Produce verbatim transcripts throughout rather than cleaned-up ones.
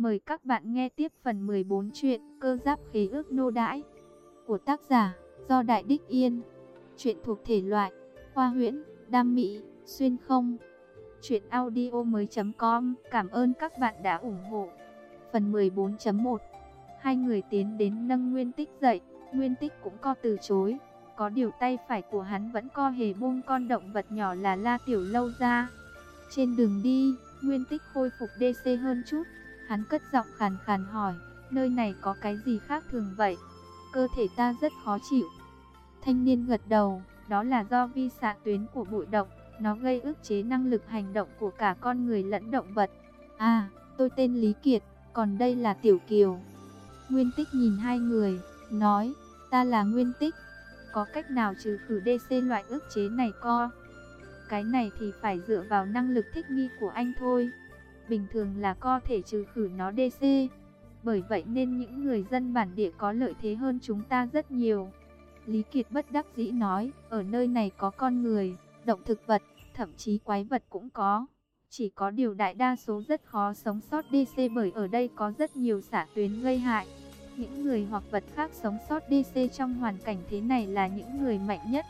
Mời các bạn nghe tiếp phần mười bốn truyện Cơ Giáp Khế Ước Nô Đãi của tác giả Do Đại Đích Yên. Truyện thuộc thể loại khoa huyễn, đam mỹ, xuyên không. Truyện audio mới chấm com. Cảm ơn các bạn đã ủng hộ. Phần mười bốn chấm một. Hai người tiến đến nâng Nguyên Tích dậy. Nguyên Tích cũng co từ chối. Có điều tay phải của hắn vẫn co hề buông con động vật nhỏ là La Tiểu Lâu ra. Trên đường đi, Nguyên Tích khôi phục đê xê hơn chút. Hắn cất giọng khàn khàn hỏi, nơi này có cái gì khác thường vậy? Cơ thể ta rất khó chịu. Thanh niên gật đầu, đó là do vi xạ tuyến của bụi độc, nó gây ức chế năng lực hành động của cả con người lẫn động vật. À, tôi tên Lý Kiệt, còn đây là Tiểu Kiều. Nguyên Tích nhìn hai người, nói, ta là Nguyên Tích. Có cách nào trừ khử đê xê loại ức chế này co? Cái này thì phải dựa vào năng lực thích nghi của anh thôi. Bình thường là có thể trừ khử nó đê xê. Bởi vậy nên những người dân bản địa có lợi thế hơn chúng ta rất nhiều. Lý Kiệt bất đắc dĩ nói, ở nơi này có con người, động thực vật, thậm chí quái vật cũng có. Chỉ có điều đại đa số rất khó sống sót đê xê bởi ở đây có rất nhiều xạ tuyến gây hại. Những người hoặc vật khác sống sót đê xê trong hoàn cảnh thế này là những người mạnh nhất.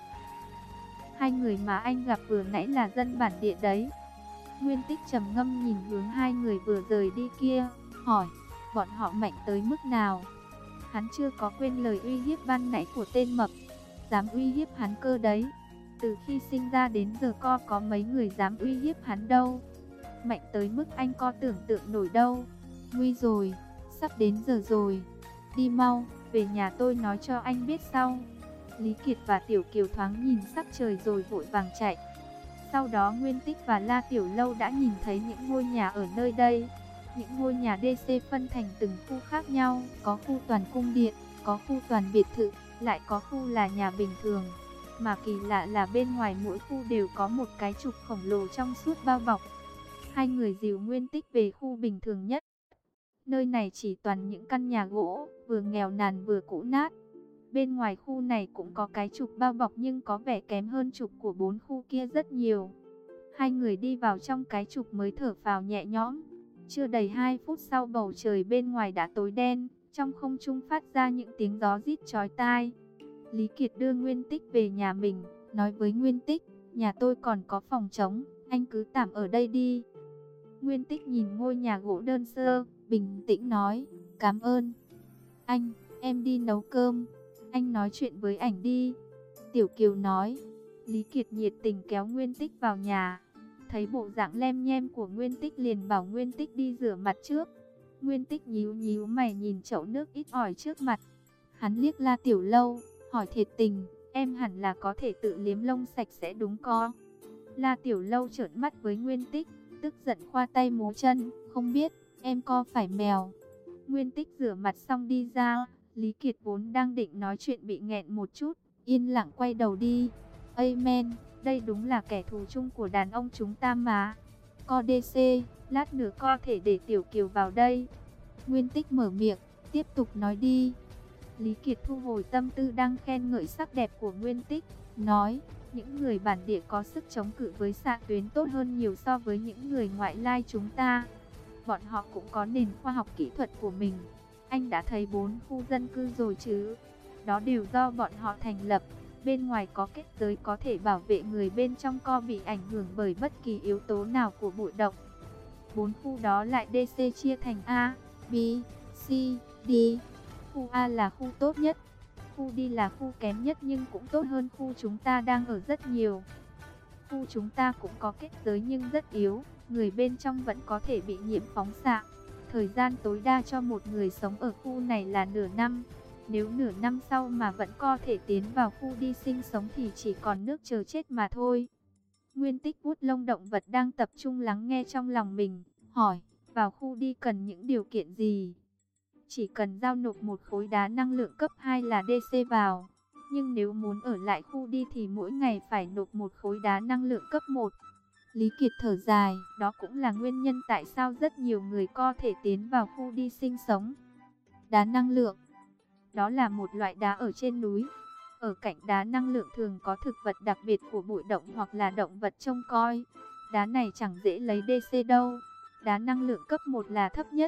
Hai người mà anh gặp vừa nãy là dân bản địa đấy. Nguyên Tích trầm ngâm nhìn hướng hai người vừa rời đi kia, hỏi, bọn họ mạnh tới mức nào? Hắn chưa có quên lời uy hiếp ban nãy của tên mập, dám uy hiếp hắn cơ đấy. Từ khi sinh ra đến giờ co có mấy người dám uy hiếp hắn đâu. Mạnh tới mức anh co tưởng tượng nổi đâu. Nguy rồi, sắp đến giờ rồi. Đi mau, về nhà tôi nói cho anh biết sau. Lý Kiệt và Tiểu Kiều thoáng nhìn sắc trời rồi vội vàng chạy. Sau đó Nguyên Tích và La Tiểu Lâu đã nhìn thấy những ngôi nhà ở nơi đây. Những ngôi nhà đê xê phân thành từng khu khác nhau, có khu toàn cung điện, có khu toàn biệt thự, lại có khu là nhà bình thường. Mà kỳ lạ là bên ngoài mỗi khu đều có một cái trục khổng lồ trong suốt bao bọc. Hai người dìu Nguyên Tích về khu bình thường nhất. Nơi này chỉ toàn những căn nhà gỗ, vừa nghèo nàn vừa cũ nát. Bên ngoài khu này cũng có cái trục bao bọc nhưng có vẻ kém hơn trục của bốn khu kia rất nhiều. Hai người đi vào trong cái trục mới thở phào nhẹ nhõm. Chưa đầy hai phút sau bầu trời bên ngoài đã tối đen, trong không trung phát ra những tiếng gió rít chói tai. Lý Kiệt đưa Nguyên Tích về nhà mình, nói với Nguyên Tích, nhà tôi còn có phòng trống, anh cứ tạm ở đây đi. Nguyên Tích nhìn ngôi nhà gỗ đơn sơ, bình tĩnh nói, cảm ơn. Anh, em đi nấu cơm, anh nói chuyện với ảnh đi. Tiểu Kiều nói. Lý Kiệt nhiệt tình kéo Nguyên Tích vào nhà. Thấy bộ dạng lem nhem của Nguyên Tích liền bảo Nguyên Tích đi rửa mặt trước. Nguyên Tích nhíu nhíu mày nhìn chậu nước ít ỏi trước mặt. Hắn liếc La Tiểu Lâu, hỏi thiệt tình, em hẳn là có thể tự liếm lông sạch sẽ đúng co? La Tiểu Lâu trợn mắt với Nguyên Tích, tức giận khoa tay múa chân, không biết, em co phải mèo. Nguyên Tích rửa mặt xong đi ra, Lý Kiệt vốn đang định nói chuyện bị nghẹn một chút, yên lặng quay đầu đi. Amen, đây đúng là kẻ thù chung của đàn ông chúng ta mà. Co đê xê, lát nữa co thể để Tiểu Kiều vào đây. Nguyên Tích mở miệng, tiếp tục nói đi. Lý Kiệt thu hồi tâm tư đang khen ngợi sắc đẹp của Nguyên Tích, nói, những người bản địa có sức chống cự với xạ tuyến tốt hơn nhiều so với những người ngoại lai chúng ta. Bọn họ cũng có nền khoa học kỹ thuật của mình. Anh đã thấy bốn khu dân cư rồi chứ? Đó đều do bọn họ thành lập. Bên ngoài có kết giới có thể bảo vệ người bên trong co bị ảnh hưởng bởi bất kỳ yếu tố nào của bụi độc. Bốn khu đó lại đê xê chia thành A, B, C, D. Khu A là khu tốt nhất. Khu D là khu kém nhất nhưng cũng tốt hơn khu chúng ta đang ở rất nhiều. Khu chúng ta cũng có kết giới nhưng rất yếu. Người bên trong vẫn có thể bị nhiễm phóng xạ. Thời gian tối đa cho một người sống ở khu này là nửa năm. Nếu nửa năm sau mà vẫn có thể tiến vào khu đi sinh sống thì chỉ còn nước chờ chết mà thôi. Nguyên Tích vuốt lông động vật đang tập trung lắng nghe trong lòng mình, hỏi, vào khu đi cần những điều kiện gì? Chỉ cần giao nộp một khối đá năng lượng cấp hai là đê xê vào. Nhưng nếu muốn ở lại khu đi thì mỗi ngày phải nộp một khối đá năng lượng cấp một. Lý Kiệt thở dài, đó cũng là nguyên nhân tại sao rất nhiều người có thể tiến vào khu đi sinh sống. Đá năng lượng, đó là một loại đá ở trên núi. Ở cạnh đá năng lượng thường có thực vật đặc biệt của bụi động hoặc là động vật trông coi. Đá này chẳng dễ lấy đê xê đâu. Đá năng lượng cấp một là thấp nhất,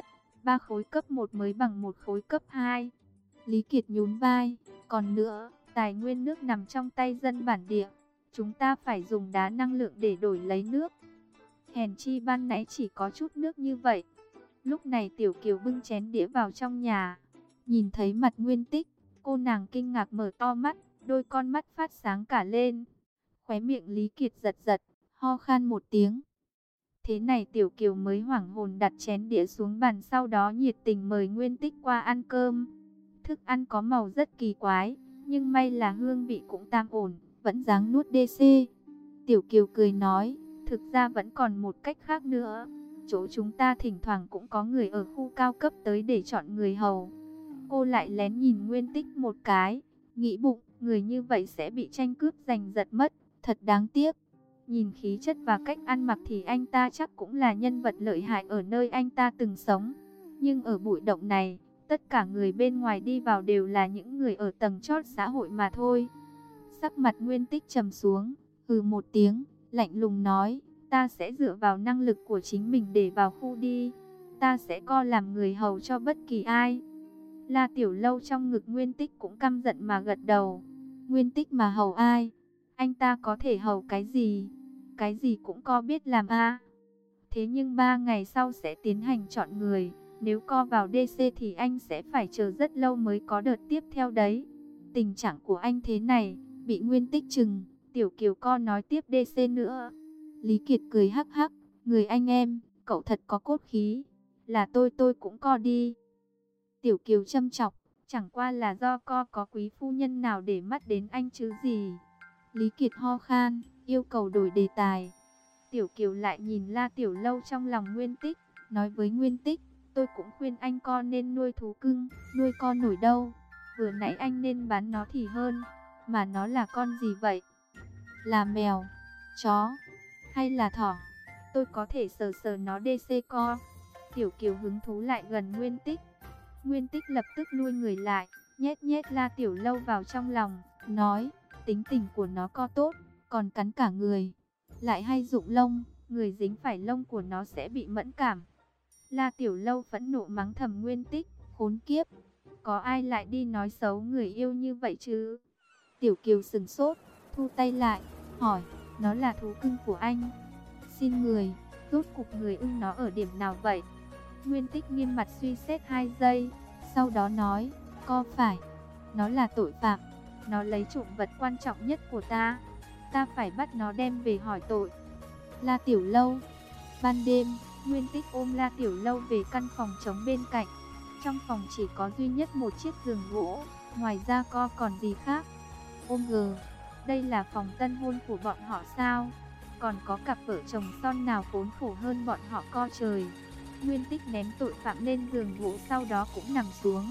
ba khối cấp một mới bằng một khối cấp hai. Lý Kiệt nhún vai, còn nữa, tài nguyên nước nằm trong tay dân bản địa. Chúng ta phải dùng đá năng lượng để đổi lấy nước. Hèn chi ban nãy chỉ có chút nước như vậy. Lúc này Tiểu Kiều bưng chén đĩa vào trong nhà. Nhìn thấy mặt Nguyên Tích, cô nàng kinh ngạc mở to mắt, đôi con mắt phát sáng cả lên. Khóe miệng Lý Kiệt giật giật, ho khan một tiếng. Thế này Tiểu Kiều mới hoảng hồn đặt chén đĩa xuống bàn, sau đó nhiệt tình mời Nguyên Tích qua ăn cơm. Thức ăn có màu rất kỳ quái, nhưng may là hương vị cũng tạm ổn, vẫn dáng nuốt đê xê. Tiểu Kiều cười nói, thực ra vẫn còn một cách khác nữa. Chỗ chúng ta thỉnh thoảng cũng có người ở khu cao cấp tới để chọn người hầu. Cô lại lén nhìn Nguyên Tích một cái, nghĩ bụng, người như vậy sẽ bị tranh cướp giành giật mất, thật đáng tiếc. Nhìn khí chất và cách ăn mặc thì anh ta chắc cũng là nhân vật lợi hại ở nơi anh ta từng sống. Nhưng ở bụi động này, tất cả người bên ngoài đi vào đều là những người ở tầng chót xã hội mà thôi. Sắc mặt Nguyên Tích trầm xuống, hừ một tiếng, lạnh lùng nói, ta sẽ dựa vào năng lực của chính mình để vào khu đi. Ta sẽ co làm người hầu cho bất kỳ ai. La Tiểu Lâu trong ngực Nguyên Tích cũng căm giận mà gật đầu. Nguyên Tích mà hầu ai? Anh ta có thể hầu cái gì? Cái gì cũng co biết làm a. Thế nhưng ba ngày sau sẽ tiến hành chọn người. Nếu co vào đê xê thì anh sẽ phải chờ rất lâu mới có đợt tiếp theo đấy. Tình trạng của anh thế này, bị Nguyên Tích chừng. Tiểu Kiều co nói tiếp đê xê nữa. Lý Kiệt cười hắc hắc, người anh em, cậu thật có cốt khí. Là tôi tôi cũng co đi. Tiểu Kiều châm chọc, chẳng qua là do co có quý phu nhân nào để mắt đến anh chứ gì. Lý Kiệt ho khan, yêu cầu đổi đề tài. Tiểu Kiều lại nhìn La Tiểu Lâu trong lòng Nguyên Tích, nói với Nguyên Tích, tôi cũng khuyên anh con nên nuôi thú cưng, nuôi con nổi đâu. Vừa nãy anh nên bán nó thì hơn, mà nó là con gì vậy? Là mèo, chó, hay là thỏ? Tôi có thể sờ sờ nó đê xê co. Tiểu Kiều hứng thú lại gần Nguyên Tích. Nguyên Tích lập tức lui người lại, nhét nhét La Tiểu Lâu vào trong lòng, nói, tính tình của nó co tốt, còn cắn cả người. Lại hay rụng lông, người dính phải lông của nó sẽ bị mẫn cảm. La Tiểu Lâu phẫn nộ mắng thầm Nguyên Tích, khốn kiếp, có ai lại đi nói xấu người yêu như vậy chứ? Tiểu Kiều sừng sốt, thu tay lại, hỏi, nó là thú cưng của anh. Xin người, rốt cục người ưng nó ở điểm nào vậy? Nguyên Tích nghiêm mặt suy xét hai giây, sau đó nói, có phải, nó là tội phạm, nó lấy trộm vật quan trọng nhất của ta, ta phải bắt nó đem về hỏi tội. La Tiểu Lâu. Ban đêm, Nguyên Tích ôm La Tiểu Lâu về căn phòng trống bên cạnh. Trong phòng chỉ có duy nhất một chiếc giường gỗ, ngoài ra co còn gì khác. Ôm gờ, đây là phòng tân hôn của bọn họ sao? Còn có cặp vợ chồng son nào khốn khổ hơn bọn họ co trời. Nguyên Tích ném tội phạm lên giường gỗ, sau đó cũng nằm xuống.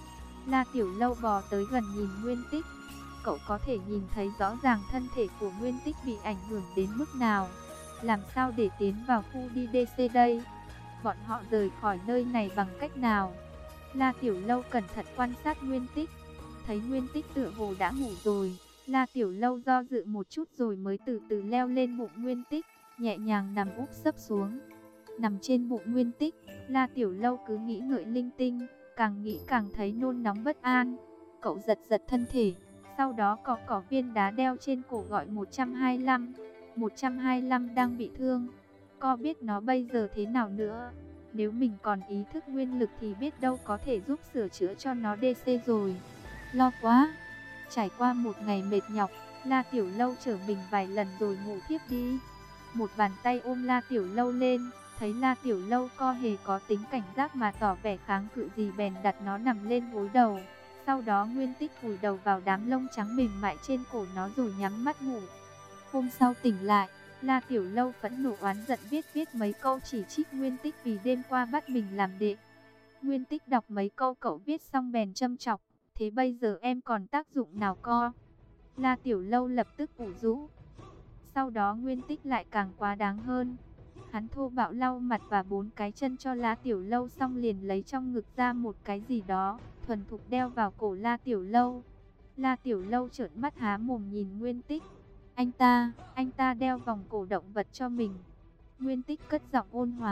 La Tiểu Lâu bò tới gần nhìn Nguyên Tích. Cậu có thể nhìn thấy rõ ràng thân thể của Nguyên Tích bị ảnh hưởng đến mức nào. Làm sao để tiến vào khu đi đê xê đây? Bọn họ rời khỏi nơi này bằng cách nào? La Tiểu Lâu cẩn thận quan sát Nguyên Tích. Thấy Nguyên Tích tựa hồ đã ngủ rồi. La Tiểu Lâu do dự một chút rồi mới từ từ leo lên bụng Nguyên Tích, nhẹ nhàng nằm úp sấp xuống. Nằm trên bụng Nguyên Tích, La Tiểu Lâu cứ nghĩ ngợi linh tinh, càng nghĩ càng thấy nôn nóng bất an. Cậu giật giật thân thể, sau đó cọ cọ viên đá đeo trên cổ gọi một trăm hai mươi lăm. một trăm hai mươi lăm đang bị thương. Co biết nó bây giờ thế nào nữa. Nếu mình còn ý thức nguyên lực thì biết đâu có thể giúp sửa chữa cho nó đê xê rồi. Lo quá. Trải qua một ngày mệt nhọc, La Tiểu Lâu trở mình vài lần rồi ngủ thiếp đi. Một bàn tay ôm La Tiểu Lâu lên, thấy La Tiểu Lâu co hề có tính cảnh giác mà tỏ vẻ kháng cự gì, bèn đặt nó nằm lên gối đầu. Sau đó Nguyên Tích vùi đầu vào đám lông trắng mềm mại trên cổ nó rồi nhắm mắt ngủ. Hôm sau tỉnh lại, La Tiểu Lâu phẫn nộ oán giận viết viết mấy câu chỉ trích Nguyên Tích vì đêm qua bắt mình làm đệ. Nguyên Tích đọc mấy câu cậu viết xong bèn châm chọc, thế bây giờ em còn tác dụng nào co? La Tiểu Lâu lập tức ủ rũ. Sau đó Nguyên Tích lại càng quá đáng hơn. Hắn thô bạo lau mặt và bốn cái chân cho La Tiểu Lâu xong liền lấy trong ngực ra một cái gì đó, thuần thục đeo vào cổ La Tiểu Lâu. La Tiểu Lâu trợn mắt há mồm nhìn Nguyên Tích. Anh ta, anh ta đeo vòng cổ động vật cho mình. Nguyên Tích cất giọng ôn hòa,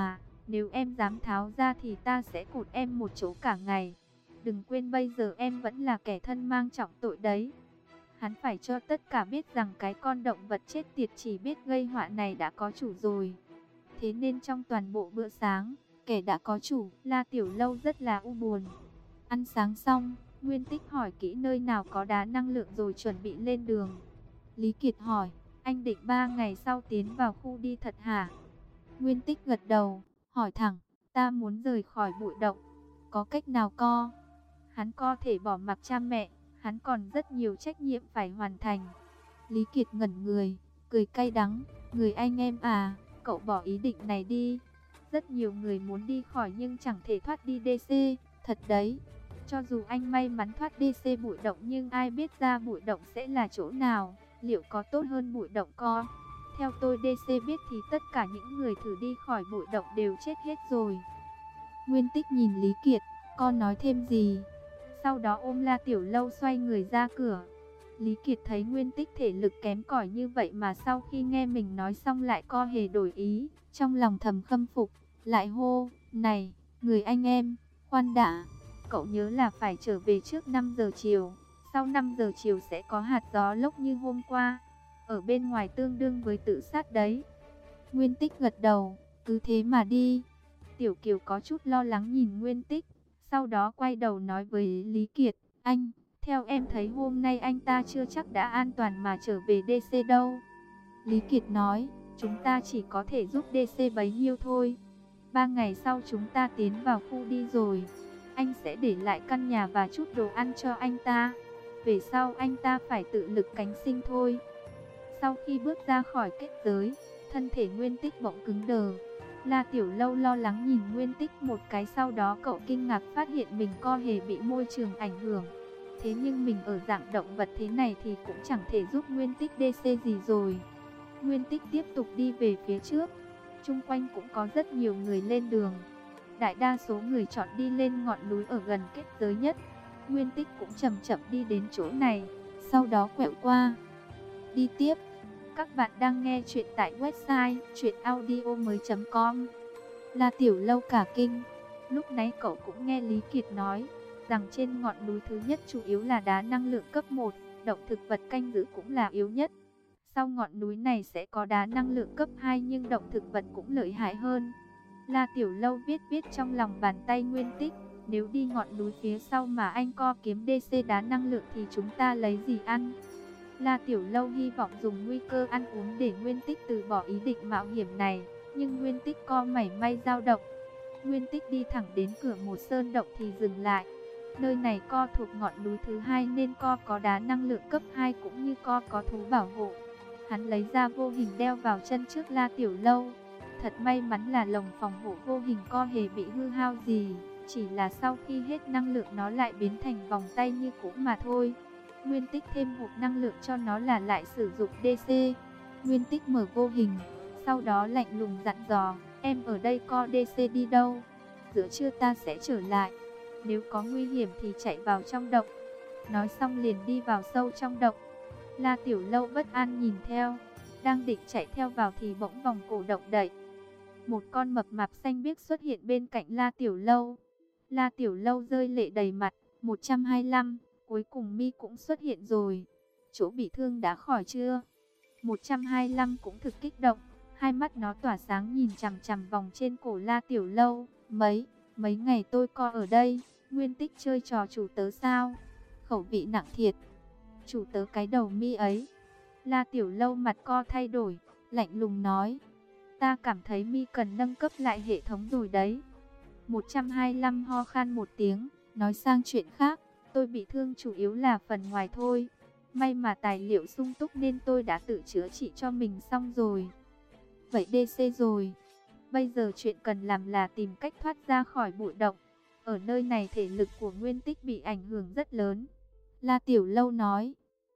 Nếu em dám tháo ra thì ta sẽ cột em một chỗ cả ngày. Đừng quên bây giờ em vẫn là kẻ thân mang trọng tội đấy. Hắn phải cho tất cả biết rằng cái con động vật chết tiệt chỉ biết gây họa này đã có chủ rồi. Thế nên trong toàn bộ bữa sáng, kẻ đã có chủ, La Tiểu Lâu rất là u buồn. Ăn sáng xong, Nguyên Tích hỏi kỹ nơi nào có đá năng lượng rồi chuẩn bị lên đường. Lý Kiệt hỏi, anh định ba ngày sau tiến vào khu đi thật hả? Nguyên Tích gật đầu, hỏi thẳng, ta muốn rời khỏi bụi động. Có cách nào co? Hắn có thể bỏ mặc cha mẹ, hắn còn rất nhiều trách nhiệm phải hoàn thành. Lý Kiệt ngẩn người, cười cay đắng, người anh em à, cậu bỏ ý định này đi. Rất nhiều người muốn đi khỏi nhưng chẳng thể thoát đi đê xê, thật đấy. Cho dù anh may mắn thoát đê xê bụi động nhưng ai biết ra bụi động sẽ là chỗ nào, liệu có tốt hơn bụi động co? Theo tôi đê xê biết thì tất cả những người thử đi khỏi bụi động đều chết hết rồi. Nguyên Tích nhìn Lý Kiệt, con nói thêm gì? Sau đó ôm La Tiểu Lâu xoay người ra cửa. Lý Kiệt thấy Nguyên Tích thể lực kém cỏi như vậy mà sau khi nghe mình nói xong lại co hề đổi ý, trong lòng thầm khâm phục, lại hô, này, người anh em, khoan đã, cậu nhớ là phải trở về trước năm giờ chiều, sau năm giờ chiều sẽ có hạt gió lốc như hôm qua, ở bên ngoài tương đương với tự sát đấy. Nguyên Tích gật đầu, cứ thế mà đi. Tiểu Kiều có chút lo lắng nhìn Nguyên Tích, sau đó quay đầu nói với Lý Kiệt, anh, theo em thấy hôm nay anh ta chưa chắc đã an toàn mà trở về đê xê đâu. Lý Kiệt nói, chúng ta chỉ có thể giúp đê xê bấy nhiêu thôi. Ba ngày sau chúng ta tiến vào khu đi rồi, anh sẽ để lại căn nhà và chút đồ ăn cho anh ta. Về sau anh ta phải tự lực cánh sinh thôi. Sau khi bước ra khỏi kết giới, thân thể Nguyên Tích bỗng cứng đờ. La Tiểu Lâu lo lắng nhìn Nguyên Tích một cái, sau đó cậu kinh ngạc phát hiện mình co hề bị môi trường ảnh hưởng. Thế nhưng mình ở dạng động vật thế này thì cũng chẳng thể giúp Nguyên Tích đê xê gì rồi. Nguyên Tích tiếp tục đi về phía trước. Chung quanh cũng có rất nhiều người lên đường. Đại đa số người chọn đi lên ngọn núi ở gần kết giới nhất. Nguyên Tích cũng chậm chậm đi đến chỗ này, sau đó quẹo qua. Đi tiếp. Các bạn đang nghe chuyện tại website truyện audio mới chấm com. La Tiểu Lâu cả kinh. Lúc nãy cậu cũng nghe Lý Kiệt nói rằng trên ngọn núi thứ nhất chủ yếu là đá năng lượng cấp một, động thực vật canh giữ cũng là yếu nhất. Sau ngọn núi này sẽ có đá năng lượng cấp hai nhưng động thực vật cũng lợi hại hơn. La Tiểu Lâu viết viết trong lòng bàn tay Nguyên Tích, nếu đi ngọn núi phía sau mà anh co kiếm đê xê đá năng lượng thì chúng ta lấy gì ăn? La Tiểu Lâu hy vọng dùng nguy cơ ăn uống để Nguyên Tích từ bỏ ý định mạo hiểm này, nhưng Nguyên Tích co mảy may dao động. Nguyên Tích đi thẳng đến cửa một sơn động thì dừng lại. Nơi này co thuộc ngọn núi thứ hai nên co có đá năng lượng cấp hai cũng như co có thú bảo hộ. Hắn lấy ra vô hình đeo vào chân trước La Tiểu Lâu. Thật may mắn là lồng phòng hộ vô hình co hề bị hư hao gì, chỉ là sau khi hết năng lượng nó lại biến thành vòng tay như cũ mà thôi. Nguyên Tích thêm hộp năng lượng cho nó là lại sử dụng đê xê. Nguyên Tích mở vô hình, sau đó lạnh lùng dặn dò, em ở đây co đê xê đi đâu? Giữa trưa ta sẽ trở lại. Nếu có nguy hiểm thì chạy vào trong động. Nói xong liền đi vào sâu trong động. La Tiểu Lâu bất an nhìn theo, đang định chạy theo vào thì bỗng vòng cổ động đậy. Một con mập mạp xanh biếc xuất hiện bên cạnh La Tiểu Lâu. La Tiểu Lâu rơi lệ đầy mặt. Một trăm hai mươi lăm, cuối cùng Mi cũng xuất hiện rồi. Chỗ bị thương đã khỏi chưa? Một trăm hai mươi lăm cũng thực kích động, hai mắt nó tỏa sáng nhìn chằm chằm vòng trên cổ La Tiểu Lâu. Mấy, mấy ngày tôi co ở đây, Nguyên Tích chơi trò chủ tớ sao? Khẩu vị nặng thiệt. Chủ tớ cái đầu Mi ấy. La Tiểu Lâu mặt co thay đổi, lạnh lùng nói. Ta cảm thấy Mi cần nâng cấp lại hệ thống rồi đấy. Một trăm hai mươi lăm ho khan một tiếng, nói sang chuyện khác. Tôi bị thương chủ yếu là phần ngoài thôi. May mà tài liệu sung túc nên tôi đã tự chữa trị cho mình xong rồi. Vậy đê xê rồi. Bây giờ chuyện cần làm là tìm cách thoát ra khỏi bụi động. Ở nơi này thể lực của Nguyên Tích bị ảnh hưởng rất lớn. La Tiểu Lâu nói.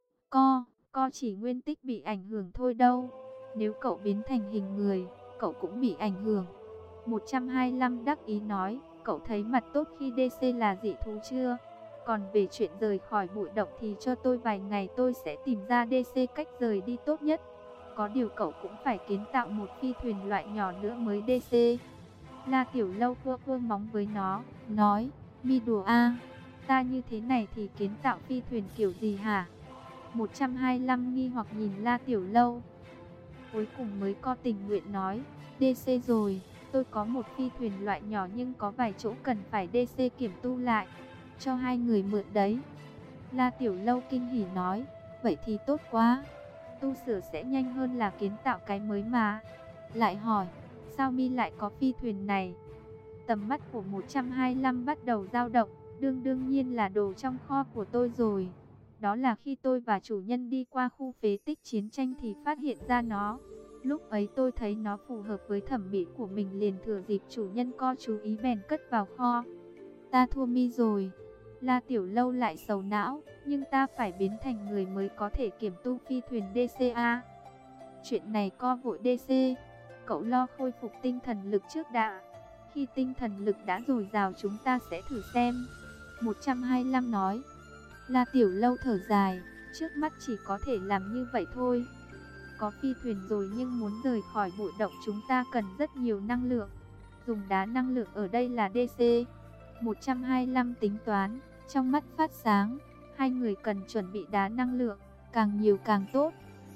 Co, co chỉ Nguyên Tích bị ảnh hưởng thôi đâu. Nếu cậu biến thành hình người, cậu cũng bị ảnh hưởng. Một trăm hai mươi lăm đắc ý nói. Cậu thấy mặt tốt khi đê xê là dị thú chưa? Còn về chuyện rời khỏi bụi động thì cho tôi vài ngày tôi sẽ tìm ra đê xê cách rời đi tốt nhất. Có điều cậu cũng phải kiến tạo một phi thuyền loại nhỏ nữa mới đê xê. La Tiểu Lâu vua vương móng với nó, nói, mi đùa a, ta như thế này thì kiến tạo phi thuyền kiểu gì hả? một trăm hai mươi lăm nghi hoặc nhìn La Tiểu Lâu. Cuối cùng mới co tình nguyện nói, đê xê rồi, tôi có một phi thuyền loại nhỏ nhưng có vài chỗ cần phải đê xê kiểm tu lại, cho hai người mượn đấy. La Tiểu Lâu kinh hỉ nói, vậy thì tốt quá, tu sửa sẽ nhanh hơn là kiến tạo cái mới mà. Lại hỏi, sao mi lại có phi thuyền này? Tầm mắt của một trăm hai mươi lăm bắt đầu dao động, đương đương nhiên là đồ trong kho của tôi rồi. Đó là khi tôi và chủ nhân đi qua khu phế tích chiến tranh thì phát hiện ra nó. Lúc ấy tôi thấy nó phù hợp với thẩm mỹ của mình, liền thừa dịp chủ nhân co chú ý bèn cất vào kho. Ta thua mi rồi. La Tiểu Lâu lại sầu não, nhưng ta phải biến thành người mới có thể kiểm tu phi thuyền đê xê a. Chuyện này co vội đê xê, cậu lo khôi phục tinh thần lực trước đã. Khi tinh thần lực đã dồi dào chúng ta sẽ thử xem. một trăm hai mươi lăm nói. La Tiểu Lâu thở dài, trước mắt chỉ có thể làm như vậy thôi. Có phi thuyền rồi nhưng muốn rời khỏi bụi động chúng ta cần rất nhiều năng lượng. Dùng đá năng lượng ở đây là đê xê. một trăm hai mươi lăm tính toán, trong mắt phát sáng. Hai người cần chuẩn bị đá năng lượng, càng nhiều càng tốt.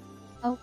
Ok,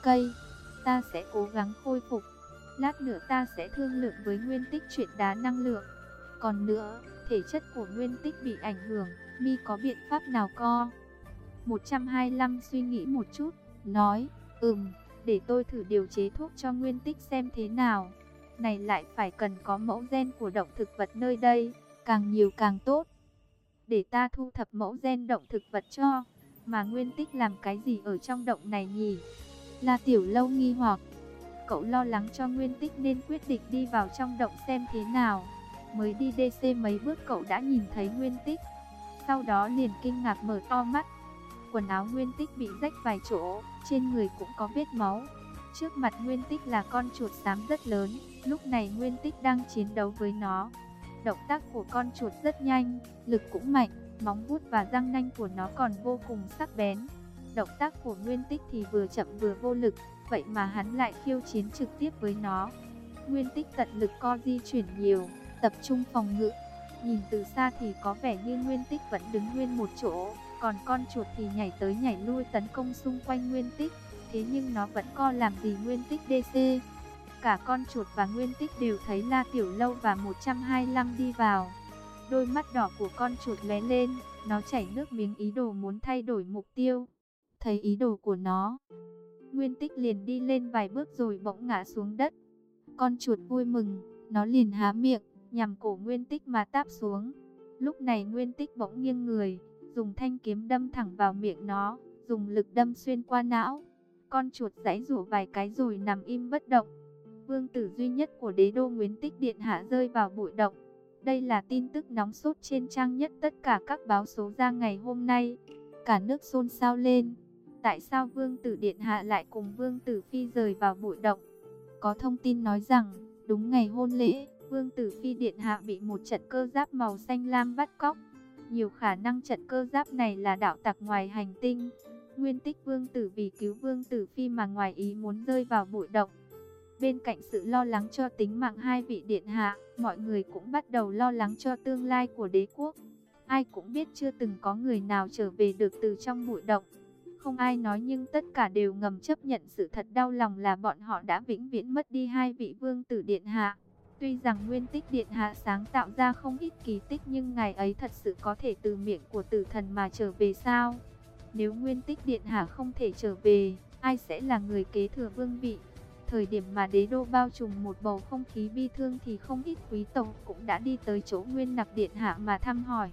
ta sẽ cố gắng khôi phục. Lát nữa ta sẽ thương lượng với Nguyên Tích chuyện đá năng lượng. Còn nữa, thể chất của Nguyên Tích bị ảnh hưởng, mi có biện pháp nào co? một trăm hai mươi lăm suy nghĩ một chút, nói, ừm, để tôi thử điều chế thuốc cho Nguyên Tích xem thế nào. Này lại phải cần có mẫu gen của động thực vật nơi đây, càng nhiều càng tốt. Để ta thu thập mẫu gen động thực vật cho, mà Nguyên Tích làm cái gì ở trong động này nhỉ? La Tiểu Lâu nghi hoặc, cậu lo lắng cho Nguyên Tích nên quyết định đi vào trong động xem thế nào. Mới đi đê xê mấy bước cậu đã nhìn thấy Nguyên Tích, sau đó liền kinh ngạc mở to mắt. Quần áo Nguyên Tích bị rách vài chỗ, trên người cũng có vết máu. Trước mặt Nguyên Tích là con chuột xám rất lớn, lúc này Nguyên Tích đang chiến đấu với nó. Động tác của con chuột rất nhanh, lực cũng mạnh, móng vuốt và răng nanh của nó còn vô cùng sắc bén. Động tác của Nguyên Tích thì vừa chậm vừa vô lực, vậy mà hắn lại khiêu chiến trực tiếp với nó. Nguyên Tích tận lực co di chuyển nhiều, tập trung phòng ngự. Nhìn từ xa thì có vẻ như Nguyên Tích vẫn đứng nguyên một chỗ, còn con chuột thì nhảy tới nhảy lui tấn công xung quanh Nguyên Tích. Thế nhưng nó vẫn co làm gì Nguyên Tích đê xê. Cả con chuột và Nguyên Tích đều thấy La Tiểu Lâu và một trăm hai mươi lăm đi vào. Đôi mắt đỏ của con chuột lóe lên, nó chảy nước miếng ý đồ muốn thay đổi mục tiêu. Thấy ý đồ của nó, Nguyên Tích liền đi lên vài bước rồi bỗng ngã xuống đất. Con chuột vui mừng, nó liền há miệng, nhằm cổ Nguyên Tích mà táp xuống. Lúc này Nguyên Tích bỗng nghiêng người, dùng thanh kiếm đâm thẳng vào miệng nó, dùng lực đâm xuyên qua não. Con chuột giãy giụa vài cái rồi nằm im bất động. Vương tử duy nhất của đế đô Nguyên Tích điện hạ rơi vào bụi động. Đây là tin tức nóng sốt trên trang nhất tất cả các báo số ra ngày hôm nay. Cả nước xôn xao lên. Tại sao vương tử điện hạ lại cùng vương tử phi rời vào bụi động? Có thông tin nói rằng, đúng ngày hôn lễ, vương tử phi điện hạ bị một trận cơ giáp màu xanh lam bắt cóc. Nhiều khả năng trận cơ giáp này là đạo tặc ngoài hành tinh. Nguyên Tích vương tử vì cứu vương tử phi mà ngoài ý muốn rơi vào bụi động. Bên cạnh sự lo lắng cho tính mạng hai vị điện hạ, mọi người cũng bắt đầu lo lắng cho tương lai của đế quốc. Ai cũng biết chưa từng có người nào trở về được từ trong bụi động. Không ai nói nhưng tất cả đều ngầm chấp nhận sự thật đau lòng là bọn họ đã vĩnh viễn mất đi hai vị vương tử điện hạ. Tuy rằng Nguyên Tích điện hạ sáng tạo ra không ít kỳ tích nhưng ngài ấy thật sự có thể từ miệng của tử thần mà trở về sao? Nếu Nguyên Tích điện hạ không thể trở về, ai sẽ là người kế thừa vương vị? Thời điểm mà đế đô bao trùm một bầu không khí bi thương thì không ít quý tộc cũng đã đi tới chỗ Nguyên Nặc điện hạ mà thăm hỏi.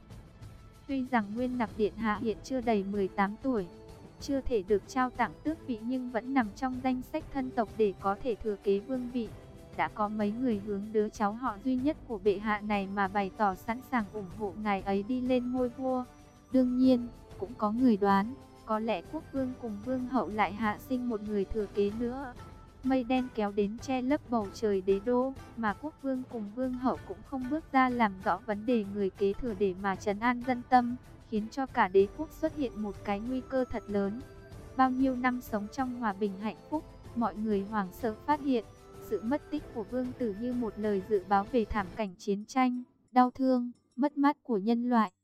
Tuy rằng Nguyên Nặc điện hạ hiện chưa đầy mười tám tuổi, chưa thể được trao tặng tước vị nhưng vẫn nằm trong danh sách thân tộc để có thể thừa kế vương vị. Đã có mấy người hướng đứa cháu họ duy nhất của bệ hạ này mà bày tỏ sẵn sàng ủng hộ ngài ấy đi lên ngôi vua. Đương nhiên, cũng có người đoán, có lẽ quốc vương cùng vương hậu lại hạ sinh một người thừa kế nữa. Mây đen kéo đến che lấp bầu trời đế đô, mà quốc vương cùng vương hậu cũng không bước ra làm rõ vấn đề người kế thừa để mà trấn an dân tâm, khiến cho cả đế quốc xuất hiện một cái nguy cơ thật lớn. Bao nhiêu năm sống trong hòa bình hạnh phúc, mọi người hoảng sợ phát hiện, Sự mất tích của vương tử như một lời dự báo về thảm cảnh chiến tranh, đau thương, mất mát của nhân loại.